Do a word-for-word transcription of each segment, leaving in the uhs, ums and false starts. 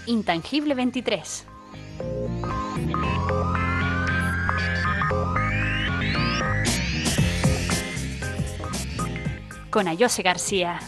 Intangible veintitrés. Con Ayose García.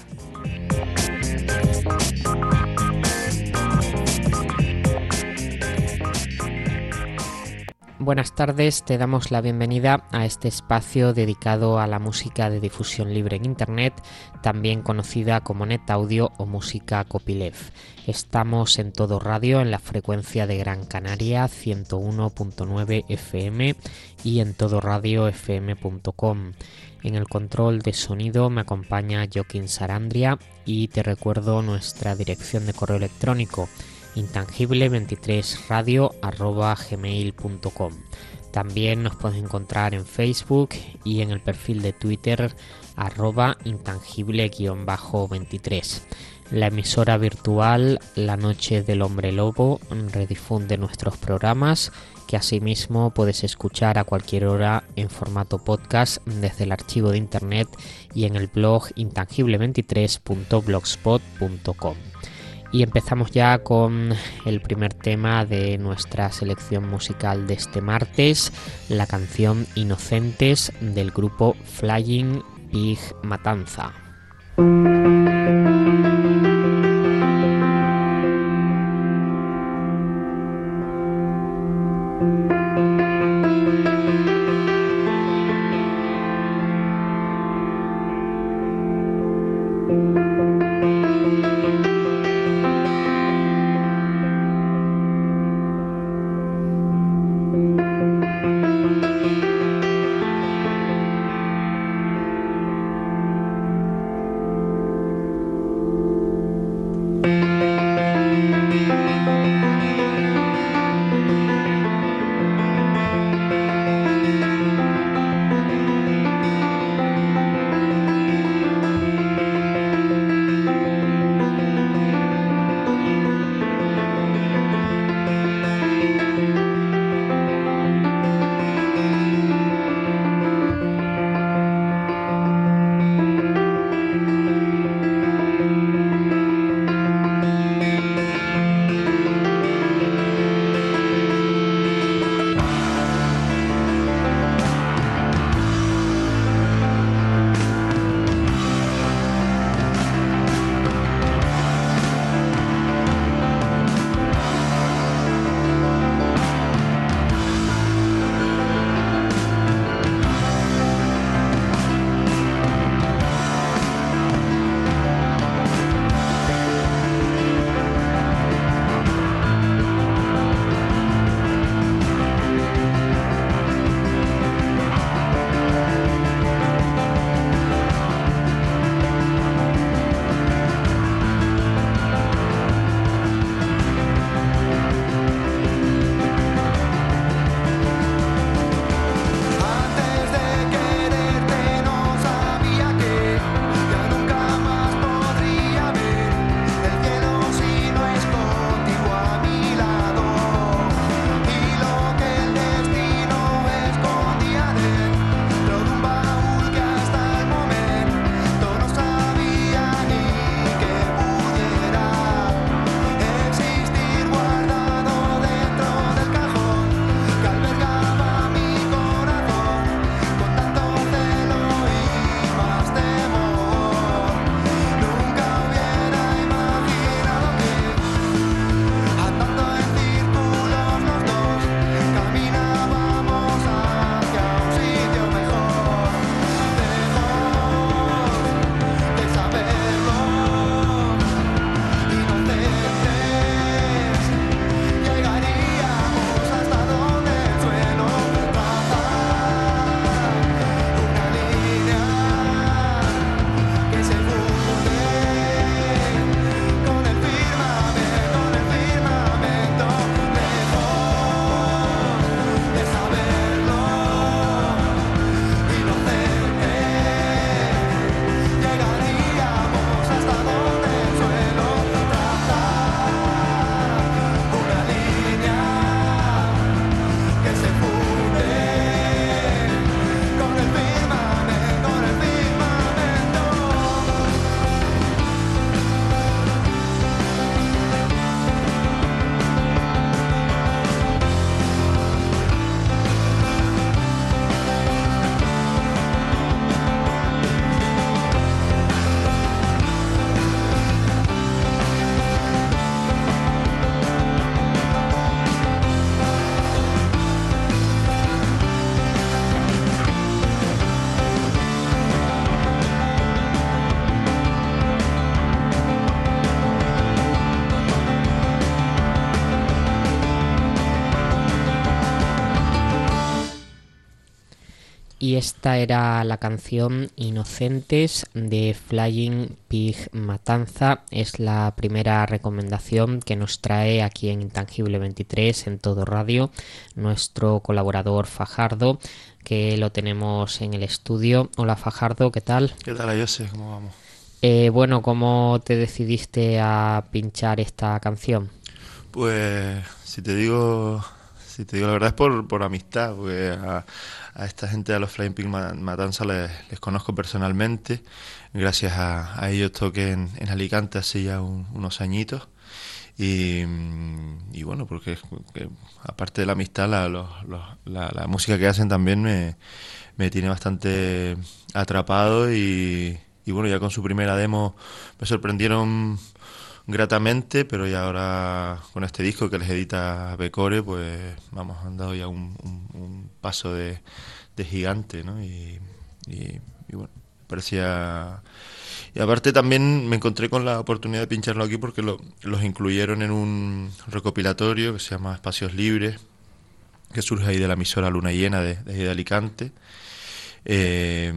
Buenas tardes, te damos la bienvenida a este espacio dedicado a la música de difusión libre en Internet, también conocida como NetAudio o música copyleft. Estamos en Todo Radio en la frecuencia de Gran Canaria ciento uno punto nueve F M y en todo radio f m punto com. En el control de sonido me acompaña Joaquín Sarandria y te recuerdo nuestra dirección de correo electrónico intangible veintitrés radio arroba gmail punto com. También nos puedes encontrar en Facebook y en el perfil de Twitter arroba intangible veintitrés. La emisora virtual La Noche del Hombre Lobo redifunde nuestros programas, que asimismo puedes escuchar a cualquier hora en formato podcast desde el archivo de internet y en el blog intangible veintitrés punto blogspot punto com. Y empezamos ya con el primer tema de nuestra selección musical de este martes, la canción Inocentes del grupo Flying Pig Matanza. y esta era la canción Inocentes de Flying Pig Matanza. Es la primera recomendación que nos trae aquí en Intangible veintitrés, en Todo Radio, nuestro colaborador Fajardo, que lo tenemos en el estudio. Hola Fajardo, ¿qué tal? ¿Qué tal, Ayose? ¿Cómo vamos? Eh, bueno, ¿cómo te decidiste a pinchar esta canción? Pues, si te digo, si te digo la verdad es por, por amistad, porque a, a esta gente, a los Flying Pig Matanza, les, les conozco personalmente. Gracias a, a ellos toqué en, en Alicante hace ya un, unos añitos. Y, y bueno, porque que, aparte de la amistad, la, los, los, la, la música que hacen también me, me tiene bastante atrapado y... Y bueno, ya con su primera demo me sorprendieron gratamente, pero ya ahora con este disco que les edita Becore, pues vamos, han dado ya un, un, un paso de, de gigante, ¿no? Y, y, y bueno, parecía... Y aparte también me encontré con la oportunidad de pincharlo aquí porque lo, los incluyeron en un recopilatorio que se llama Espacios Libres, que surge ahí de la emisora Luna Llena de, de, de Alicante. Eh...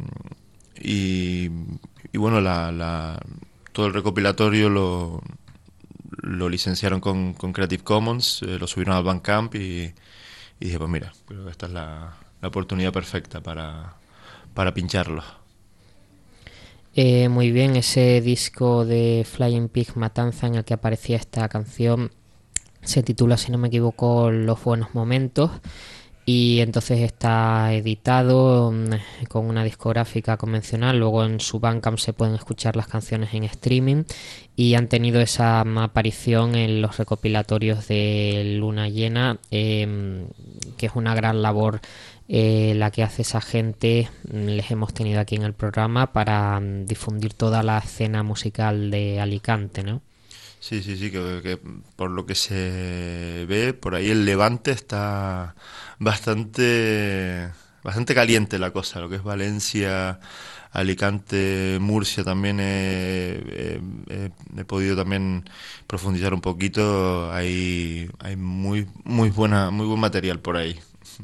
Y, y bueno, la, la, todo el recopilatorio lo, lo licenciaron con, con Creative Commons, eh, lo subieron al Bandcamp y, y dije, pues mira, creo que esta es la, la oportunidad perfecta para, para pincharlo. Eh, muy bien, ese disco de Flying Pig Matanza en el que aparecía esta canción se titula, si no me equivoco, Los Buenos Momentos. Y entonces está editado con una discográfica convencional. Luego en su Bandcamp se pueden escuchar las canciones en streaming y han tenido esa aparición en los recopilatorios de Luna Llena, eh, que es una gran labor eh, la que hace esa gente. Les hemos tenido aquí en el programa para difundir toda la escena musical de Alicante, ¿no? Sí, sí, sí, que, que por lo que se ve, por ahí el Levante está bastante, bastante caliente la cosa, lo que es Valencia, Alicante, Murcia también he, he, he, he podido también profundizar un poquito, hay, hay muy, muy buena, muy buen material por ahí.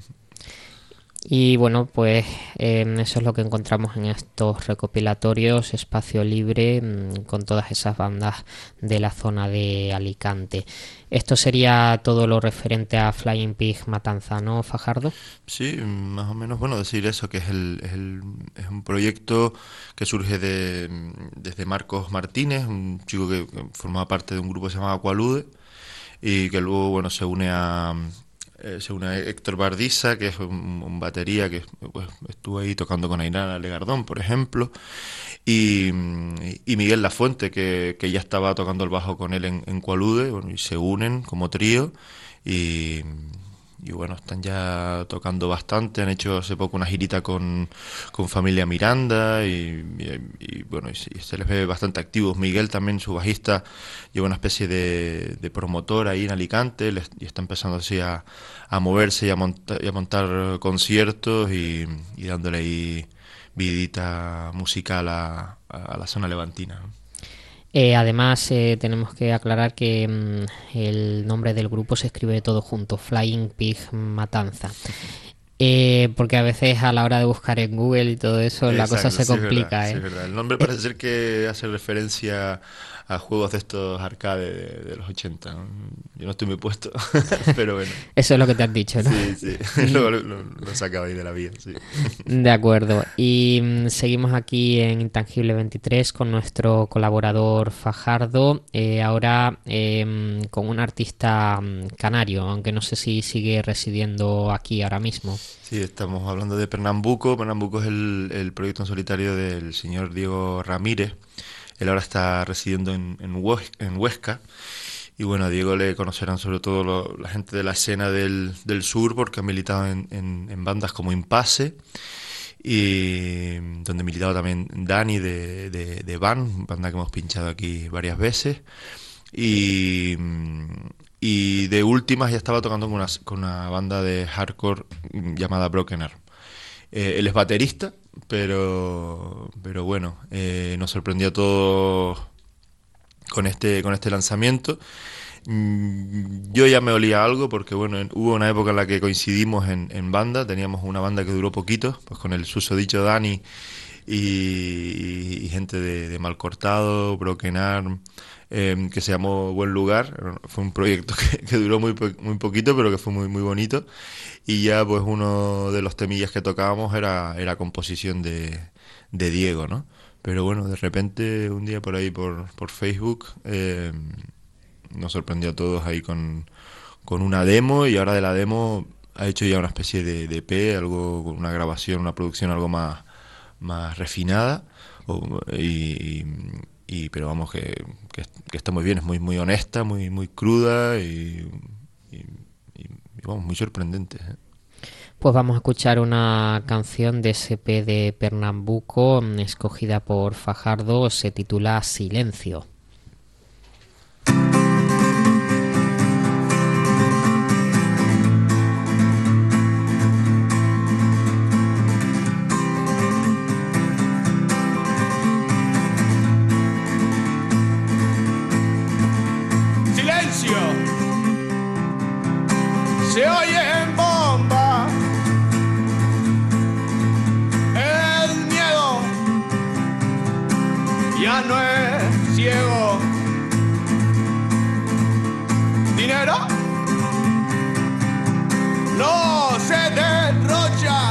Y bueno, pues eh, eso es lo que encontramos en estos recopilatorios, espacio libre, mmm, con todas esas bandas de la zona de Alicante. Esto sería todo lo referente a Flying Pig Matanza, ¿no, Fajardo? Sí, más o menos, bueno, decir eso, que es, el, es, el, es un proyecto que surge de, desde Marcos Martínez, un chico que, que formaba parte de un grupo que se llama Aqualude y que luego, bueno, se une a... Eh, se une a Héctor Bardiza, que es un, un batería que pues, estuvo ahí tocando con Ainara Legardón, por ejemplo, y, y Miguel Lafuente, que, que ya estaba tocando el bajo con él en, en Cualude, bueno, y se unen como trío, y, y bueno, están ya tocando bastante, han hecho hace poco una girita con, con Familia Miranda, y, y, y bueno, y se, y se les ve bastante activos. Miguel también, su bajista, lleva una especie de, de promotor ahí en Alicante, les, y está empezando así a, a moverse y a, monta, y a montar conciertos y, y dándole ahí vidita musical a, a la zona levantina, ¿no? Eh, además, eh, tenemos que aclarar que mmm, el nombre del grupo se escribe todo junto, Flying Pig Matanza. Eh, porque a veces a la hora de buscar en Google y todo eso, exacto, la cosa se sí, complica. Es verdad, ¿eh? sí, es verdad. El nombre parece ser que hace referencia a juegos de estos arcade de, de los ochenta. Yo no estoy muy puesto, pero bueno. Eso es lo que te has dicho, ¿no? Sí, sí, lo, lo, lo sacaba ahí de la vida, sí. De acuerdo. Y mmm, seguimos aquí en Intangible veintitrés con nuestro colaborador Fajardo, eh, ahora eh, con un artista mmm, canario, aunque no sé si sigue residiendo aquí ahora mismo. Sí, estamos hablando de Pernambuco. Pernambuco es el, el proyecto en solitario del señor Diego Ramírez. Él ahora está residiendo en, en, Huesca, en Huesca. Y bueno, a Diego le conocerán sobre todo lo, la gente de la escena del, del sur, porque ha militado en, en, en bandas como Impasse, y donde ha militado también Dani de, de, de Van, banda que hemos pinchado aquí varias veces. Y, y de últimas ya estaba tocando con una, con una banda de hardcore llamada Broken Arm. Eh, él es baterista, pero, pero bueno, eh, nos sorprendió a todos con este, con este lanzamiento. mm, yo ya me olía algo porque, bueno, en- hubo una época en la que coincidimos en, en banda, teníamos una banda que duró poquito, pues con el susodicho Dani y, y gente de, de Malcortado, Broken Arm, eh, que se llamó Buen Lugar. Fue un proyecto que, que duró muy, po- muy poquito, pero que fue muy, muy bonito. Y ya pues uno de los temillas que tocábamos era, era composición de, de Diego, ¿no? Pero bueno, de repente un día por ahí por, por Facebook eh, nos sorprendió a todos ahí con, con una demo, y ahora de la demo ha hecho ya una especie de, de E P, algo con una grabación, una producción algo más, más refinada. o- y, y- pero vamos que, que, que está muy bien, es muy muy honesta, muy muy cruda y, y- y- y vamos, muy sorprendente, ¿eh? Pues vamos a escuchar una canción de ese E P de Pernambuco, mm, escogida por Fajardo, se titula Silencio. Silencio, se oyen bombas, el miedo ya no es ciego. Dinero no se derrocha,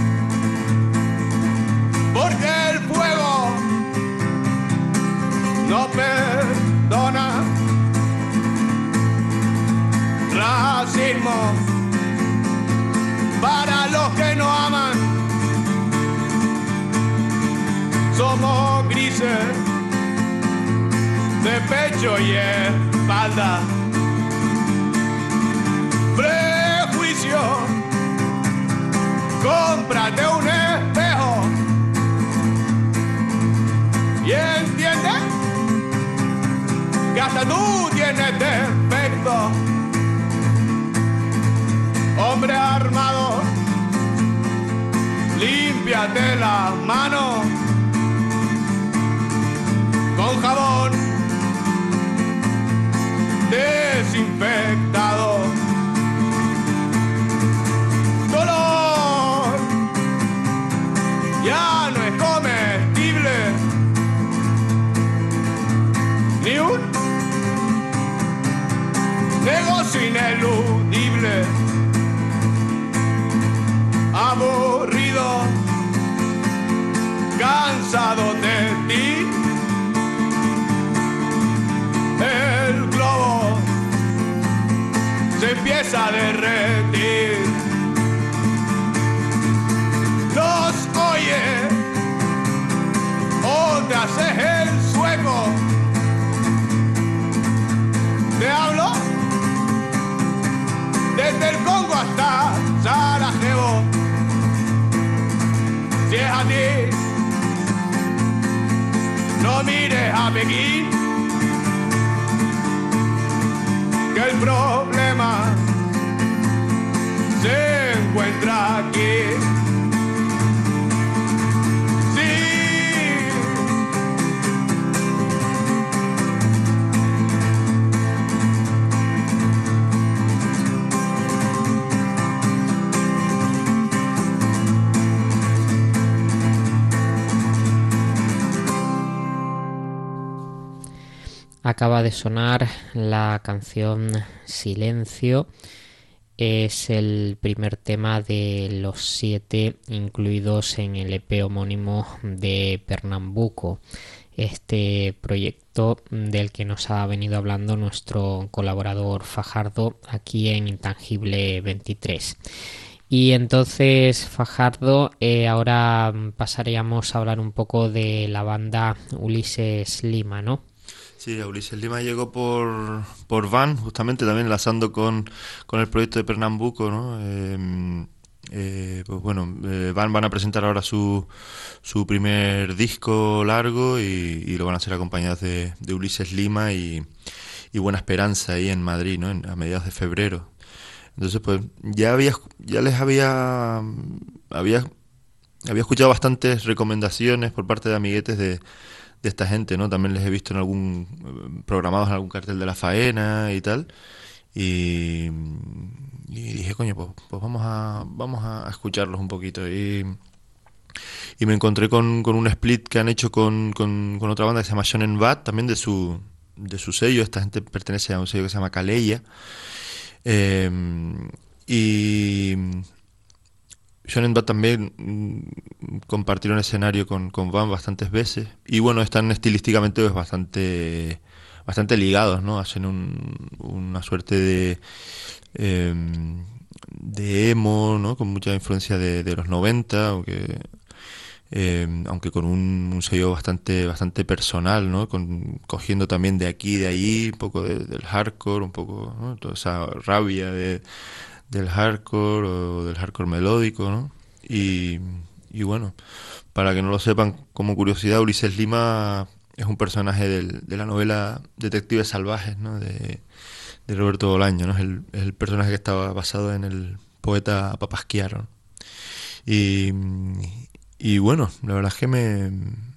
porque el fuego no perdona. Racismo para los que no aman. Somos grises de pecho y espalda. Prejuicio, cómprate un espejo y entiende que hasta tú tienes defectos. Hombre armado, límpiate las manos con jabón desinfectado. Dolor ya no es comestible, ni un negocio ineludible. Aburrido, cansado de ti, el globo se empieza a derretir. Nos oye o te haces el sueco. Te hablo desde el Congo hasta Sarajevo. Si es a ti, no mires a Pekín, que el problema se encuentra aquí. Sí, Acaba de sonar la canción Silencio. Es el primer tema de los siete incluidos en el E P homónimo de Pernambuco, este proyecto del que nos ha venido hablando nuestro colaborador Fajardo aquí en Intangible veintitrés. Y entonces, Fajardo, eh, ahora pasaríamos a hablar un poco de la banda Ulises Lima, ¿no? Sí, a Ulises Lima llegó por, por Van, justamente también enlazando con, con el proyecto de Pernambuco, ¿no? Eh, eh, pues bueno, eh, Van van a presentar ahora su, su primer disco largo, y, y lo van a hacer acompañados de, de Ulises Lima y, y Buena Esperanza ahí en Madrid, ¿no? En, a mediados de febrero. Entonces, pues ya había, ya les había, había, había escuchado bastantes recomendaciones por parte de amiguetes de de esta gente, ¿no? También les he visto en algún programados en algún cartel de La Faena y tal. Y, y dije, coño, pues, pues vamos a vamos a escucharlos un poquito. Y, y me encontré con, con un split que han hecho con, con, con otra banda que se llama Shonen Bat, también de su de su sello. Esta gente pertenece a un sello que se llama Kaleya. Eh, y Shonen Bat también mm, compartieron escenario con, con Van bastantes veces. Y bueno, están estilísticamente pues, bastante bastante ligados, ¿no? Hacen un, una suerte de eh, de emo, ¿no? Con mucha influencia de, de los noventa, aunque eh, aunque con un, un sello bastante bastante personal, ¿no? Con, cogiendo también de aquí y de allí un poco de, del hardcore, un poco, ¿no? Toda esa rabia de, del hardcore o del hardcore melódico, ¿no? Y, y bueno, para que no lo sepan, como curiosidad, Ulises Lima es un personaje del, de la novela Detectives Salvajes, ¿no? de, de Roberto Bolaño, ¿no? Es el, es el personaje que estaba basado en el poeta Papasquiaro, ¿no? Y, y bueno, la verdad es que me,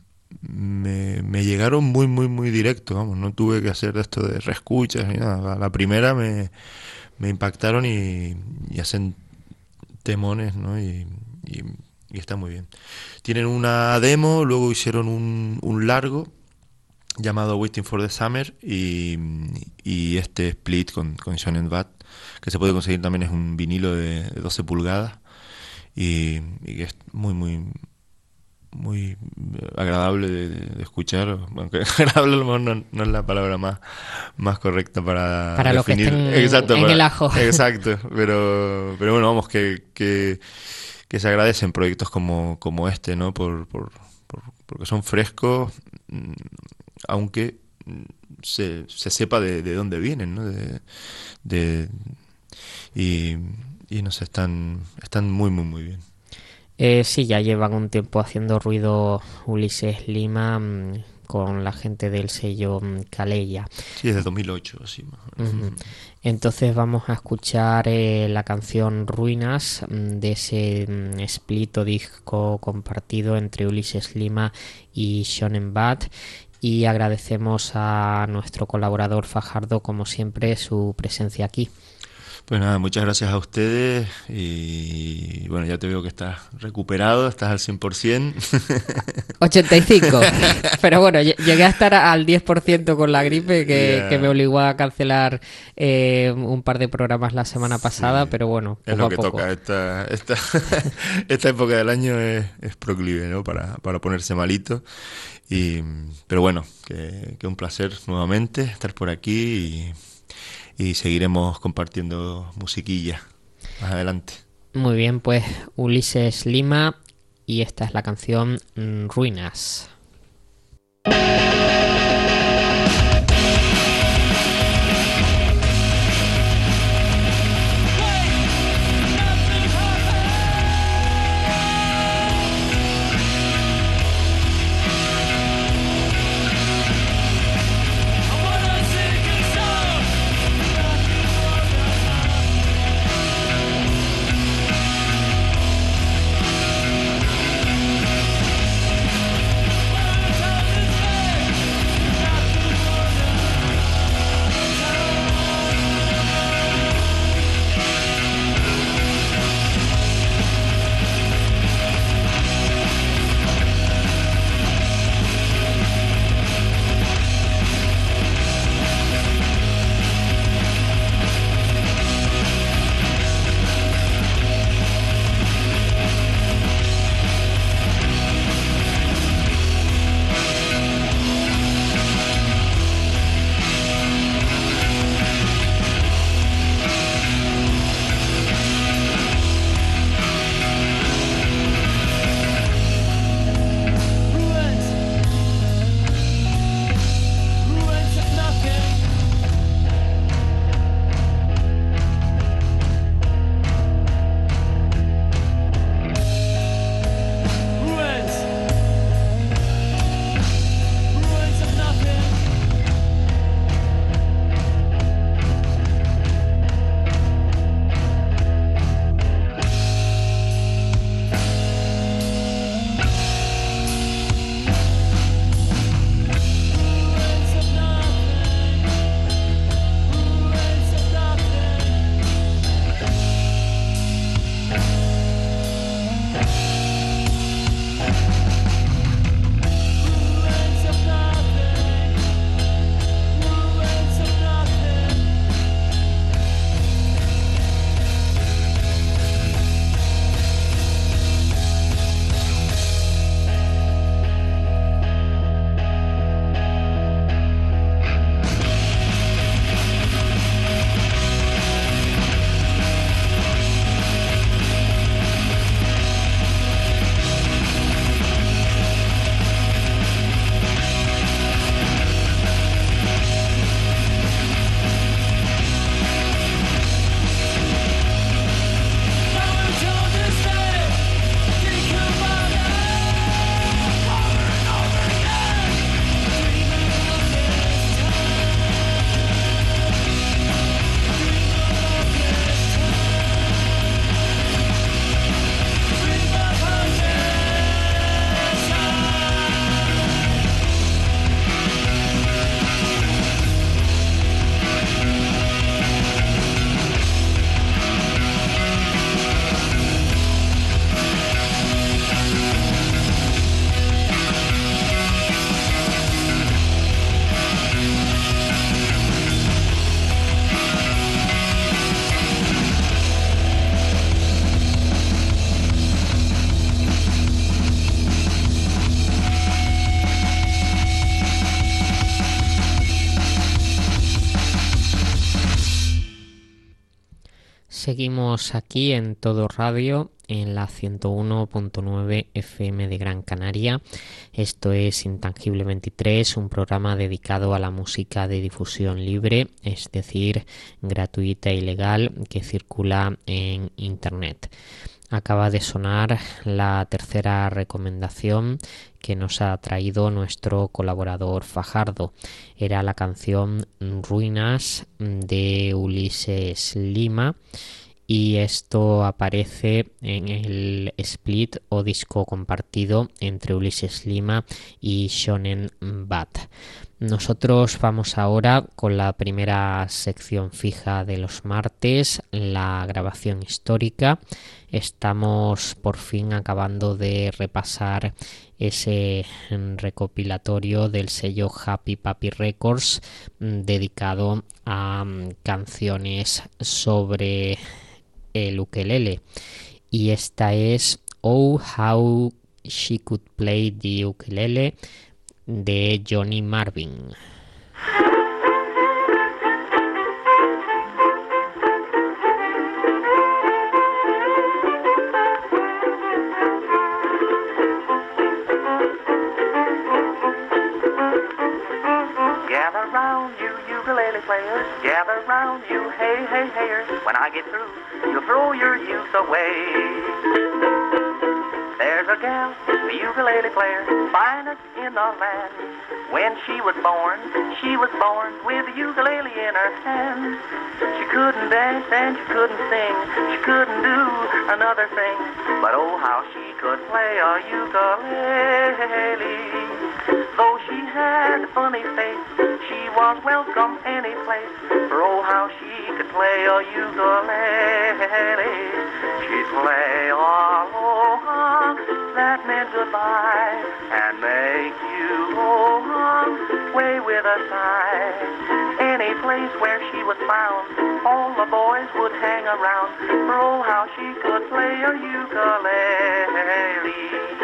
me, me llegaron muy, muy, muy directo, vamos, no tuve que hacer esto de reescuchas ni nada. La primera me, me impactaron y, y hacen temones, ¿no? Y, y, y está muy bien. Tienen una demo, luego hicieron un, un largo llamado Waiting for the Summer y, y este split con, con Shonen Bat, que se puede conseguir también, es un vinilo de, de doce pulgadas y, y que es muy muy muy agradable de, de escuchar, aunque agradable a lo mejor no, no es la palabra más, más correcta para, para definir. Lo que estén exacto, en para, el ajo. Exacto, pero, pero bueno, vamos, que, que, que se agradecen proyectos como, como este, ¿no? Por, por, por, porque son frescos, aunque se, se sepa de, de dónde vienen, ¿no? De, de, y, y no sé, están, están muy, muy, muy bien. Eh, sí, ya llevan un tiempo haciendo ruido Ulises Lima mmm, con la gente del sello mmm, Kaleya. Sí, desde dos mil ocho, así más o menos. Uh-huh. Entonces vamos a escuchar eh, la canción Ruinas mmm, de ese mmm, split o disco compartido entre Ulises Lima y Shonen Bat. Y agradecemos a nuestro colaborador Fajardo, como siempre, su presencia aquí. Pues nada, muchas gracias a ustedes y bueno, ya te veo que estás recuperado, estás al cien por ciento. ochenta y cinco, pero bueno, llegué a estar al diez por ciento con la gripe que, yeah. que me obligó a cancelar eh, un par de programas la semana pasada, sí, pero bueno, poco es lo que a poco. Toca, esta, esta, esta época del año es, es proclive, ¿no? Para, para ponerse malito. Y, pero bueno, que, que un placer nuevamente estar por aquí y... y seguiremos compartiendo musiquilla más adelante. Muy bien, pues Ulises Lima y esta es la canción Ruinas. Hey! Seguimos aquí en Todo Radio, en la ciento uno punto nueve F M de Gran Canaria. Esto es Intangible veintitrés, un programa dedicado a la música de difusión libre, es decir, gratuita y legal, que circula en Internet. Acaba de sonar la tercera recomendación que nos ha traído nuestro colaborador Fajardo. Era la canción Ruinas de Ulises Lima, y esto aparece en el split o disco compartido entre Ulises Lima y Shonen Bat. Nosotros vamos ahora con la primera sección fija de los martes, la grabación histórica. Estamos por fin acabando de repasar ese recopilatorio del sello Happy Papi Records dedicado a canciones sobre el ukelele, y esta es Oh How She Could Play the Ukulele de Johnny Marvin. Gather round, you ukulele players, gather round, you hey, hey, hayers. When I get through, you'll throw your youth away. There's a gal, a ukulele player, finest in the land. When she was born, she was born with a ukulele in her hand. She couldn't dance and she couldn't sing, she couldn't do another thing, but oh how she could play a ukulele. Though she had a funny face, she was welcome any place, for oh how she could play a ukulele. She'd play aloha, that meant goodbye, and make you oh way with a sigh. Any place where she was found, all the boys would hang around, for oh how she could play a ukulele.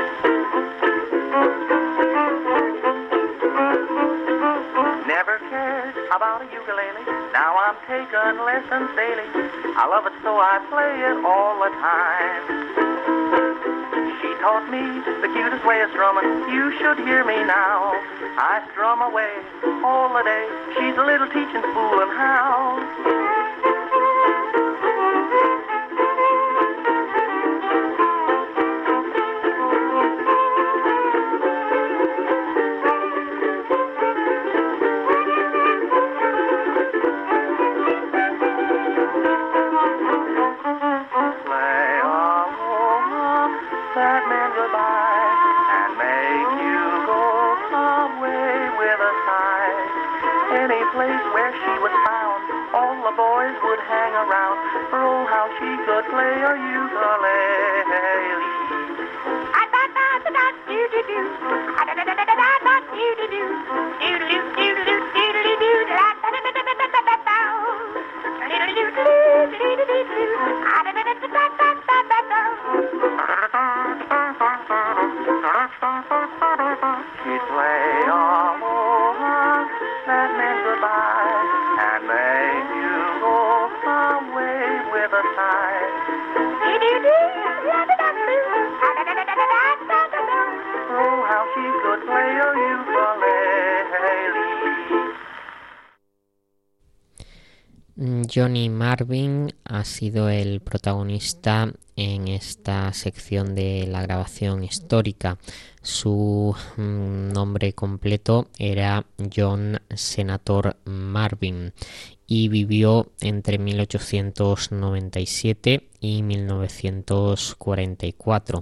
Never cared about a ukulele, now I'm taking lessons daily. I love it so I play it all the time. She taught me the cutest way of strumming, you should hear me now. I strum away all the day, she's a little teaching spool and how. Johnny Marvin ha sido el protagonista en esta sección de la grabación histórica. Su mm, nombre completo era John Senator Marvin y vivió entre mil ochocientos noventa y siete y mil novecientos cuarenta y cuatro.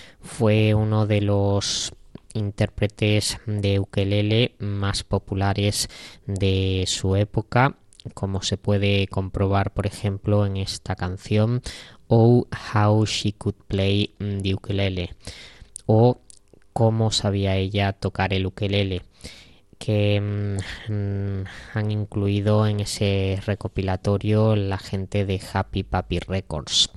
Fue uno de los intérpretes de ukelele más populares de su época, como se puede comprobar, por ejemplo, en esta canción Oh How She Could Play the Ukulele, o Cómo sabía ella tocar el ukelele, que mmm, han incluido en ese recopilatorio la gente de Happy Papi Records.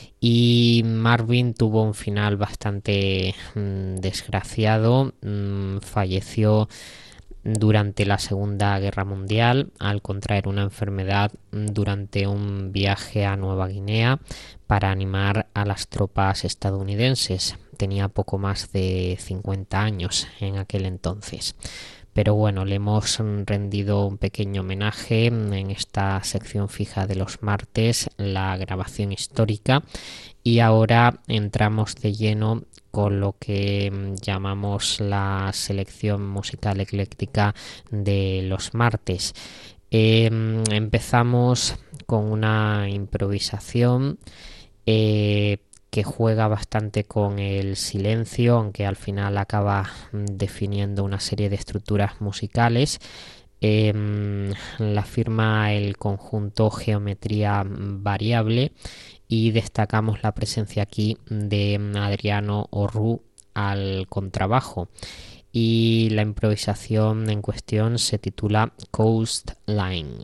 Y Marvin tuvo un final bastante mmm, desgraciado, mmm, falleció durante la Segunda Guerra Mundial al contraer una enfermedad durante un viaje a Nueva Guinea para animar a las tropas estadounidenses. Tenía poco más de cincuenta años en aquel entonces. Pero bueno, le hemos rendido un pequeño homenaje en esta sección fija de los martes, la grabación histórica, y ahora entramos de lleno con lo que llamamos la selección musical ecléctica de los martes. Eh, empezamos con una improvisación eh, que juega bastante con el silencio, aunque al final acaba definiendo una serie de estructuras musicales. Eh, la firma el conjunto Geometría Variable y destacamos la presencia aquí de Adriano Orrú al contrabajo. Y la improvisación en cuestión se titula Coastline.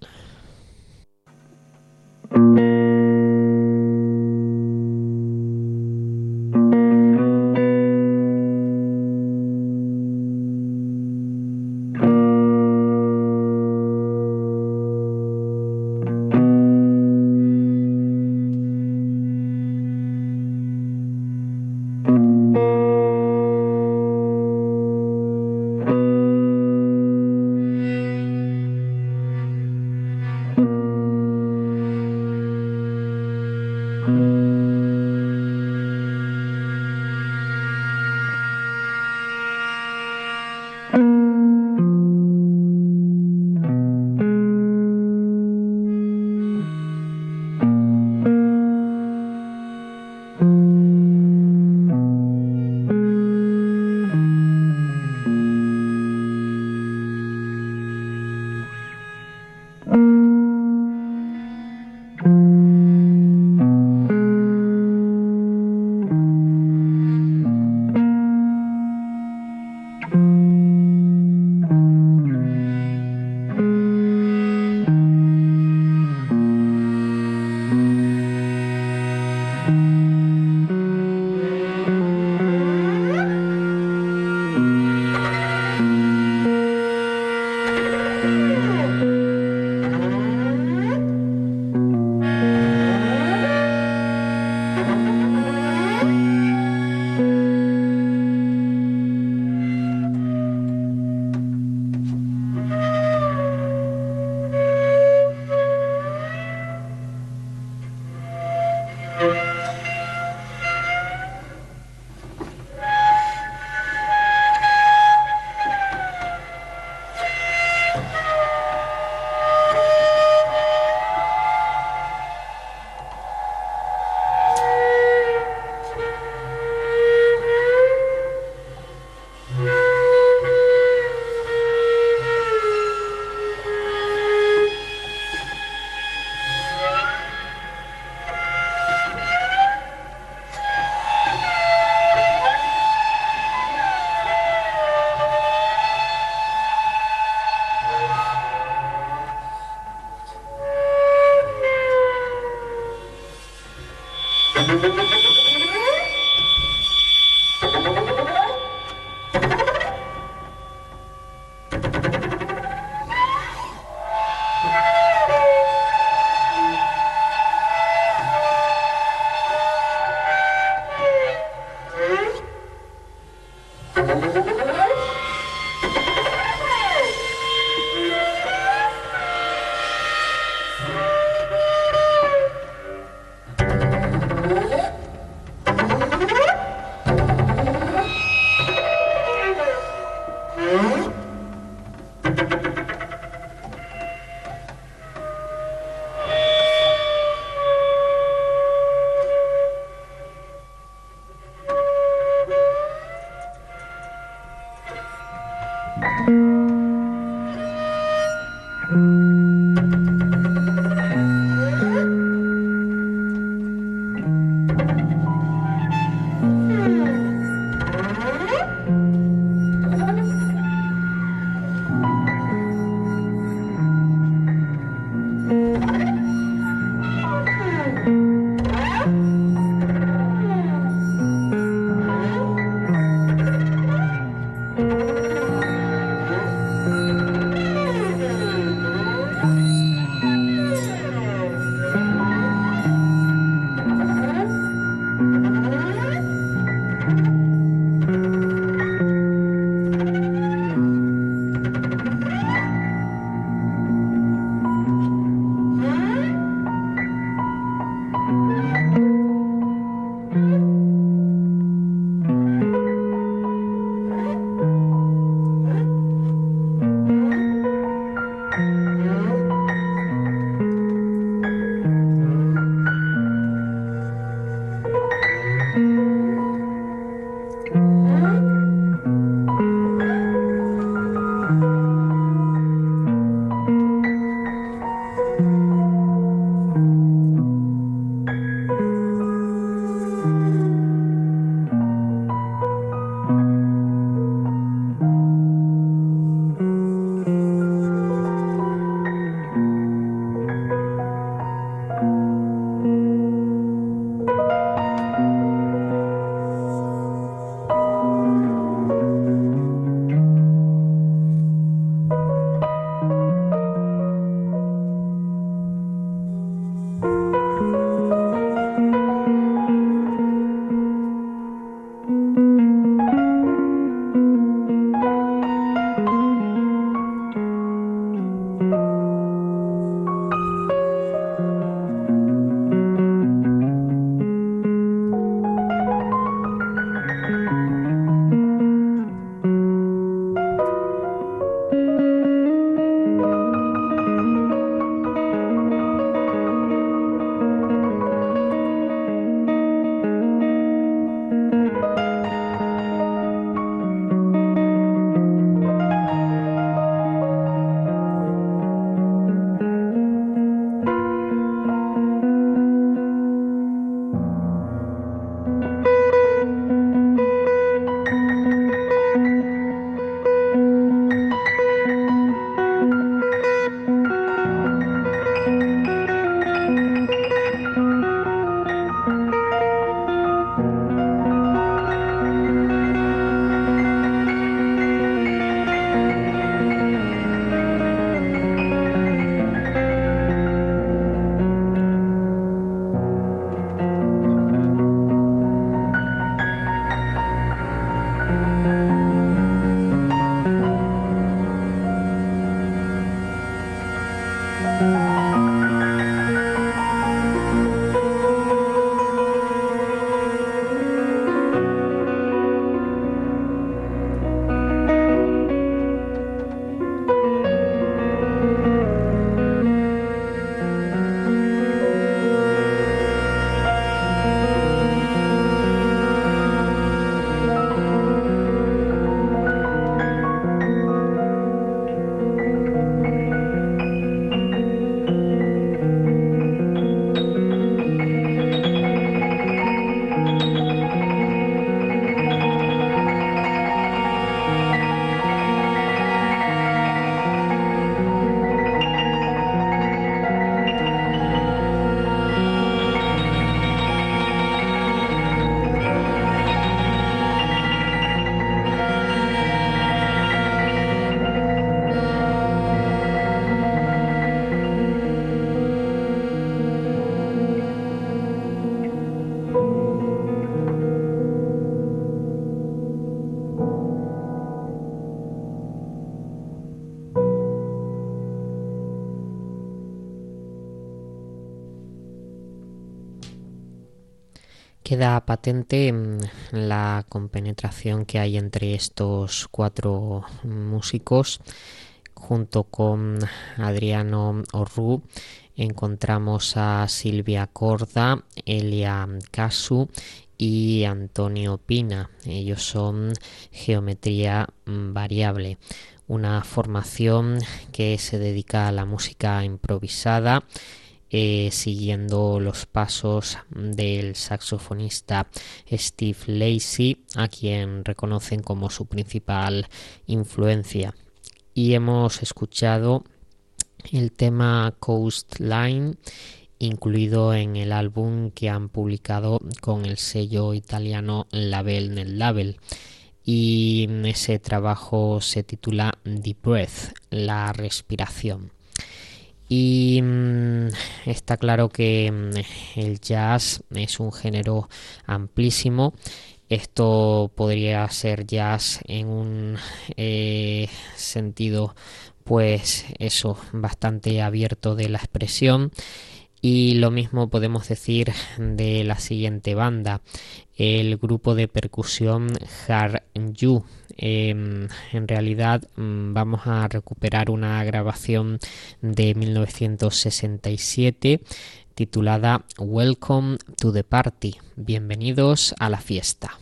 Queda patente la compenetración que hay entre estos cuatro músicos. Junto con Adriano Orrú encontramos a Silvia Corda, Elia Casu y Antonio Pina. Ellos son Geometría Variable, una formación que se dedica a la música improvisada, Eh, siguiendo los pasos del saxofonista Steve Lacy, a quien reconocen como su principal influencia. Y hemos escuchado el tema Coastline, incluido en el álbum que han publicado con el sello italiano Label Nel Label. Y ese trabajo se titula The Breath, la respiración. Y mmm, está claro que mmm, el jazz es un género amplísimo. Esto podría ser jazz en un eh, sentido, pues eso, bastante abierto de la expresión. Y lo mismo podemos decir de la siguiente banda, el grupo de percusión Har Yu. Eh, en realidad vamos a recuperar una grabación de mil novecientos sesenta y siete titulada Welcome to the Party. Bienvenidos a la fiesta.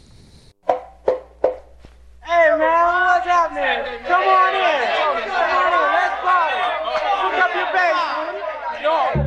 Hey man, what's happening? Come on in. Come on in, let's party. Pick up your bass. No.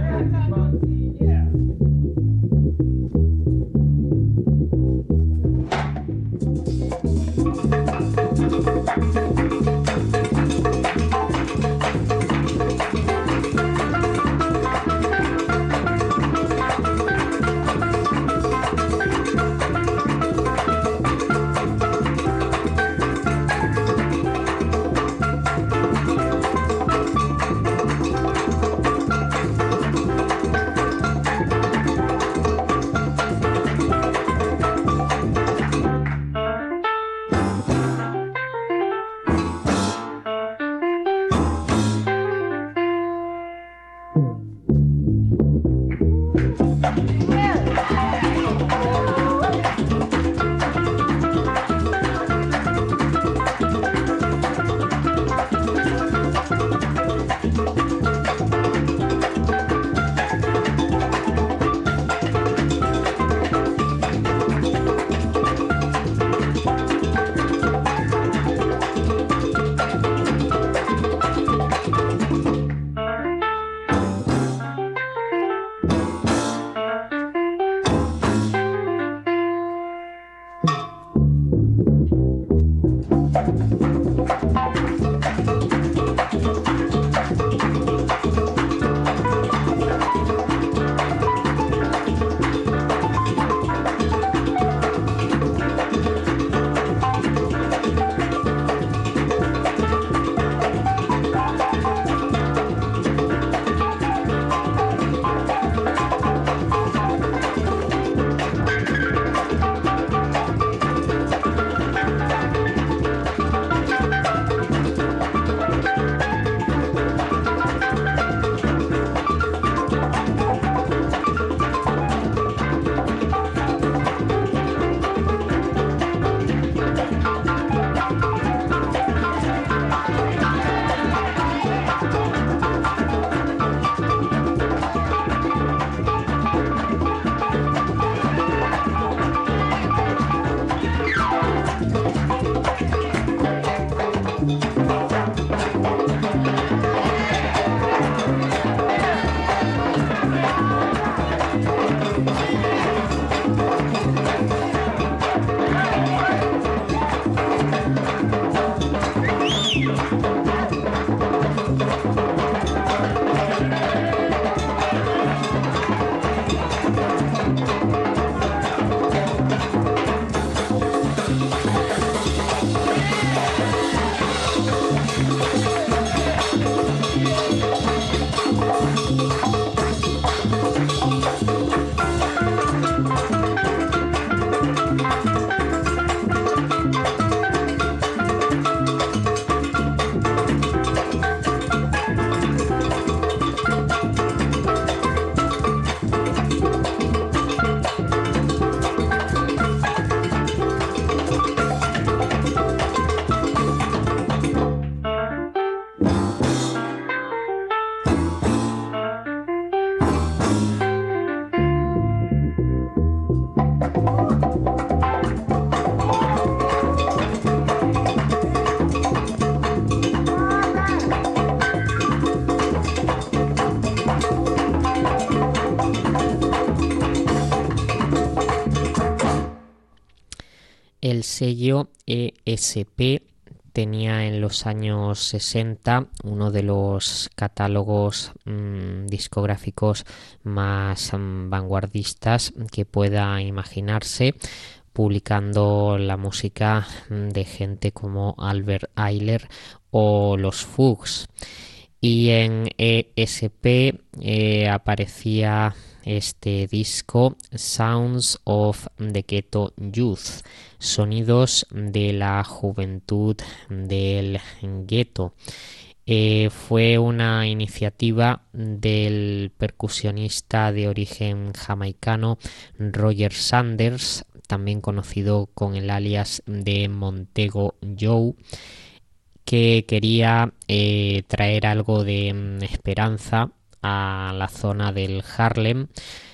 El sello E S P tenía en los años sesenta uno de los catálogos mmm, discográficos más mmm, vanguardistas que pueda imaginarse, publicando la música de gente como Albert Ayler o los Fugs. Y en E S P eh, aparecía este disco Sounds of the Ghetto Youth, sonidos de la juventud del gueto. Eh, fue una iniciativa del percusionista de origen jamaicano Roger Sanders, también conocido con el alias de Montego Joe, que quería eh, traer algo de mm, esperanza a la zona del Harlem,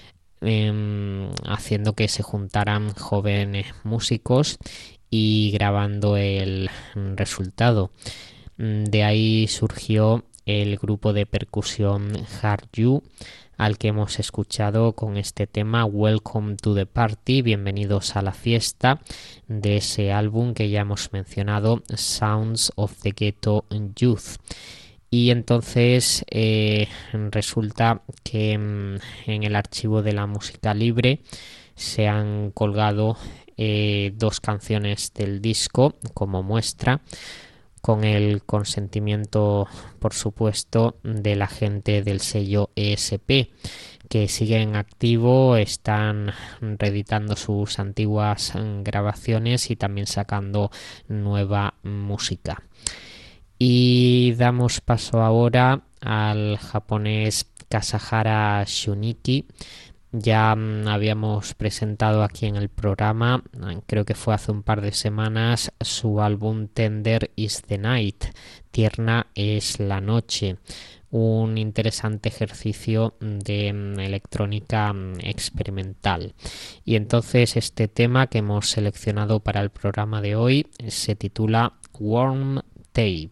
eh, haciendo que se juntaran jóvenes músicos y grabando el resultado. De ahí surgió el grupo de percusión Hard You, al que hemos escuchado con este tema Welcome to the Party, bienvenidos a la fiesta, de ese álbum que ya hemos mencionado, Sounds of the Ghetto Youth. Y entonces eh, resulta que mm, en el archivo de la música libre se han colgado eh, dos canciones del disco como muestra, con el consentimiento, por supuesto, de la gente del sello E S P, que siguen en activo, están reeditando sus antiguas grabaciones y también sacando nueva música. Y damos paso ahora al japonés Kasahara Shuniki. Ya mmm, habíamos presentado aquí en el programa, creo que fue hace un par de semanas, su álbum Tender is the Night, Tierna es la noche, un interesante ejercicio de mmm, electrónica mmm, experimental. Y entonces este tema que hemos seleccionado para el programa de hoy se titula Warm Tape.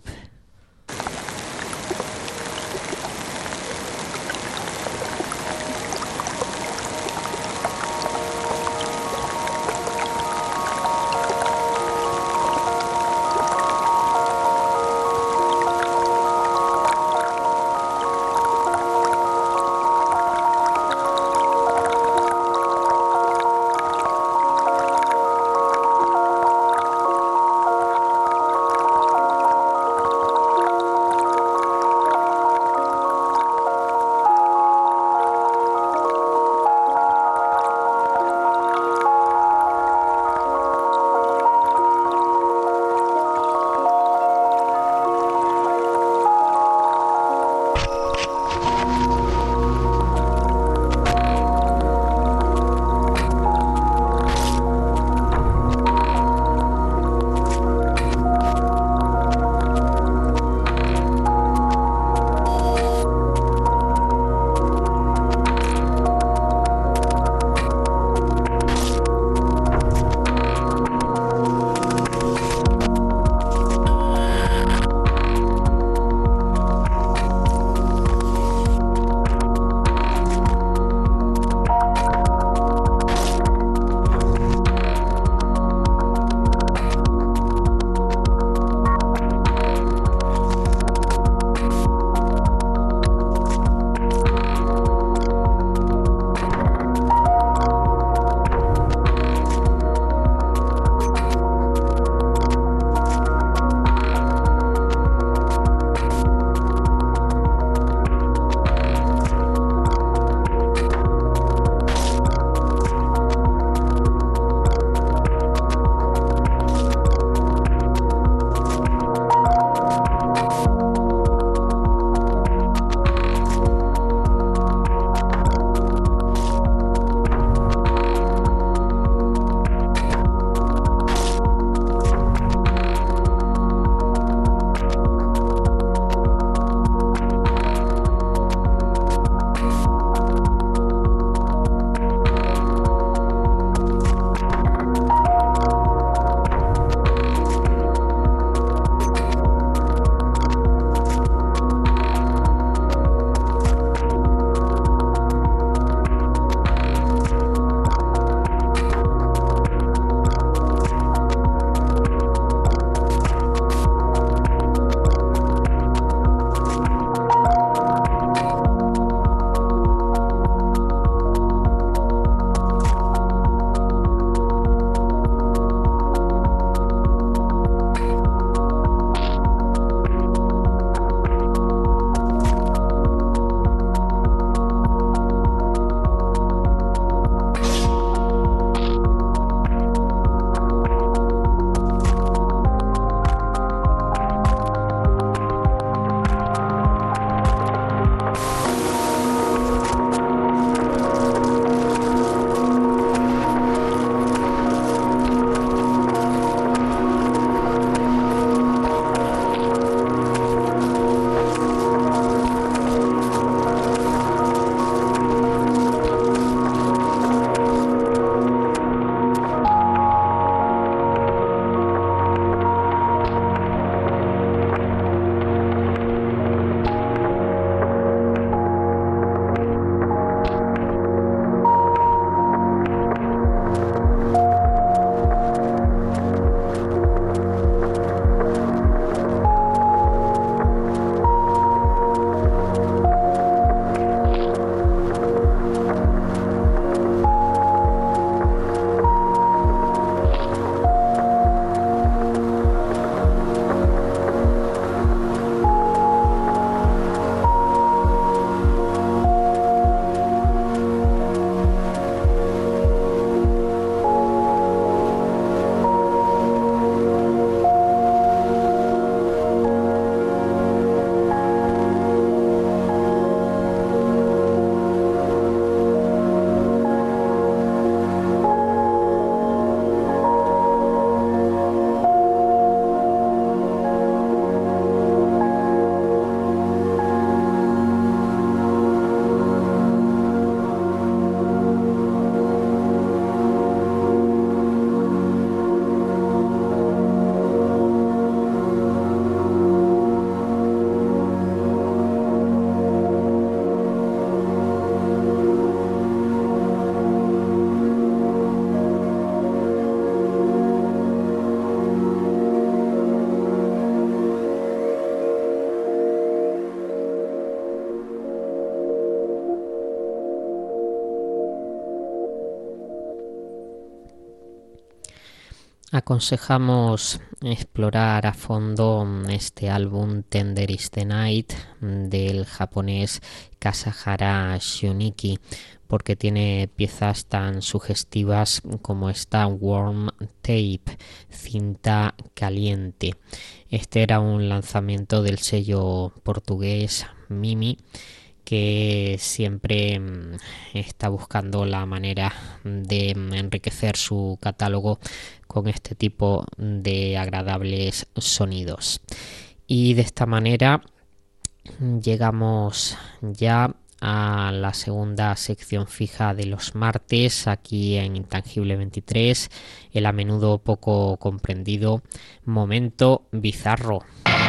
aconsejamos explorar a fondo este álbum Tender is the Night del japonés Kasahara Shunichi, porque tiene piezas tan sugestivas como esta Warm Tape, cinta caliente. Este era un lanzamiento del sello portugués Mimi, que siempre está buscando la manera de enriquecer su catálogo con este tipo de agradables sonidos. Y de esta manera llegamos ya a la segunda sección fija de los martes aquí en Intangible veintitrés, el a menudo poco comprendido Momento Bizarro.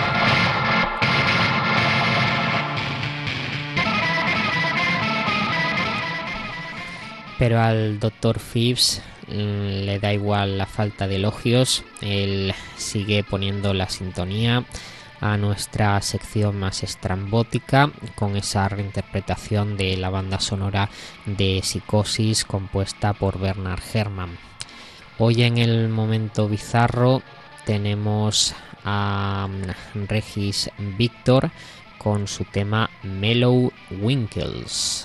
Pero al doctor Phipps le da igual la falta de elogios, él sigue poniendo la sintonía a nuestra sección más estrambótica con esa reinterpretación de la banda sonora de Psicosis compuesta por Bernard Herrmann. Hoy en el Momento Bizarro tenemos a Regis Victor con su tema Mellow Winkles.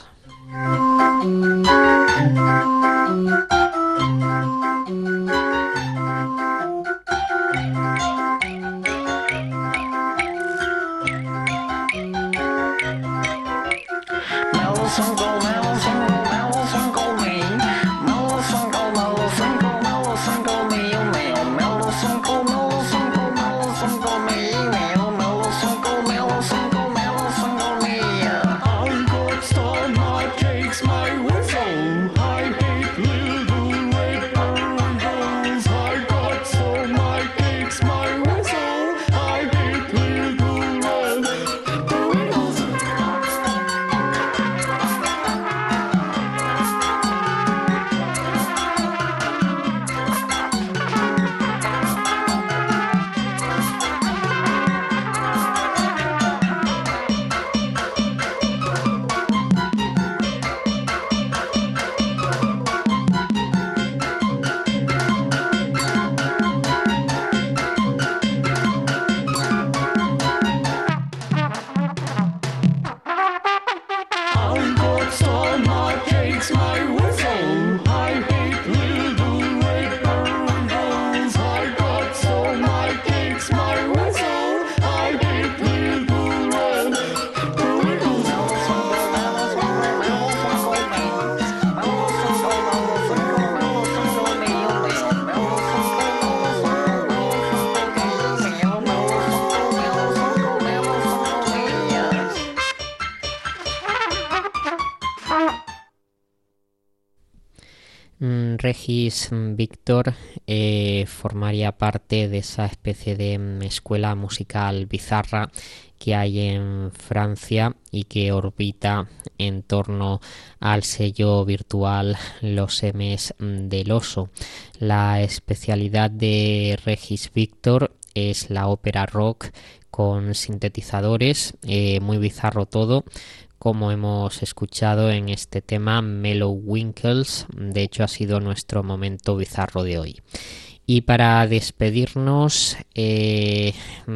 Regis Victor eh, formaría parte de esa especie de escuela musical bizarra que hay en Francia y que orbita en torno al sello virtual Los M's del Oso. La especialidad de Regis Victor es la ópera rock con sintetizadores, eh, muy bizarro todo, como hemos escuchado en este tema Mellow Winkles. De hecho ha sido nuestro momento bizarro de hoy. Y para despedirnos eh,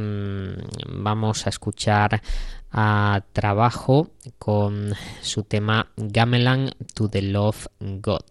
vamos a escuchar a Trabajo con su tema Gamelan to the Love God.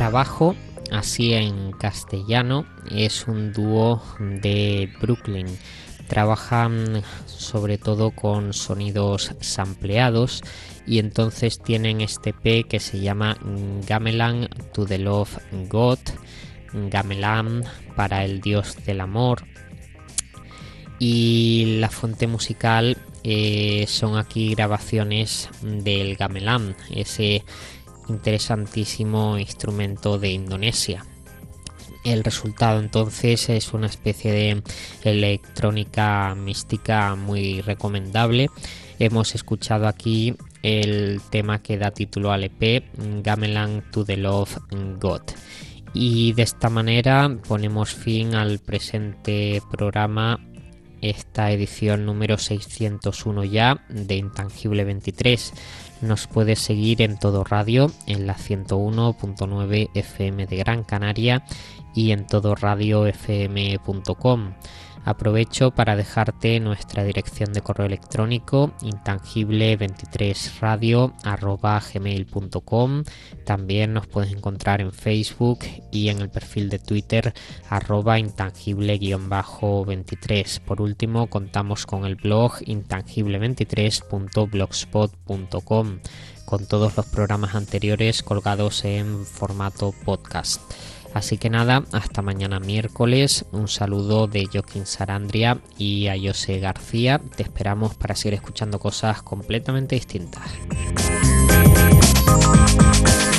trabajo, así en castellano, es un dúo de Brooklyn. Trabajan sobre todo con sonidos sampleados y entonces tienen este E P que se llama Gamelan to the Love God, Gamelan para el Dios del Amor. Y la fuente musical eh, son aquí grabaciones del gamelan, ese interesantísimo instrumento de Indonesia. El resultado entonces es una especie de electrónica mística muy recomendable. Hemos escuchado aquí el tema que da título al E P, Gamelan to the Love God. Y de esta manera ponemos fin al presente programa, esta edición número seiscientos uno ya de Intangible veintitrés. Nos puedes seguir en Todo Radio, en la ciento uno punto nueve F M de Gran Canaria y en todo radio f m punto com. Aprovecho para dejarte nuestra dirección de correo electrónico intangible veintitrés radio arroba gmail punto com. También nos puedes encontrar en Facebook y en el perfil de Twitter arroba intangible veintitrés. Por último, contamos con el blog intangible veintitrés punto blogspot punto com con todos los programas anteriores colgados en formato podcast. Así que nada, hasta mañana miércoles. Un saludo de Joaquín Sarandria y a José García. Te esperamos para seguir escuchando cosas completamente distintas.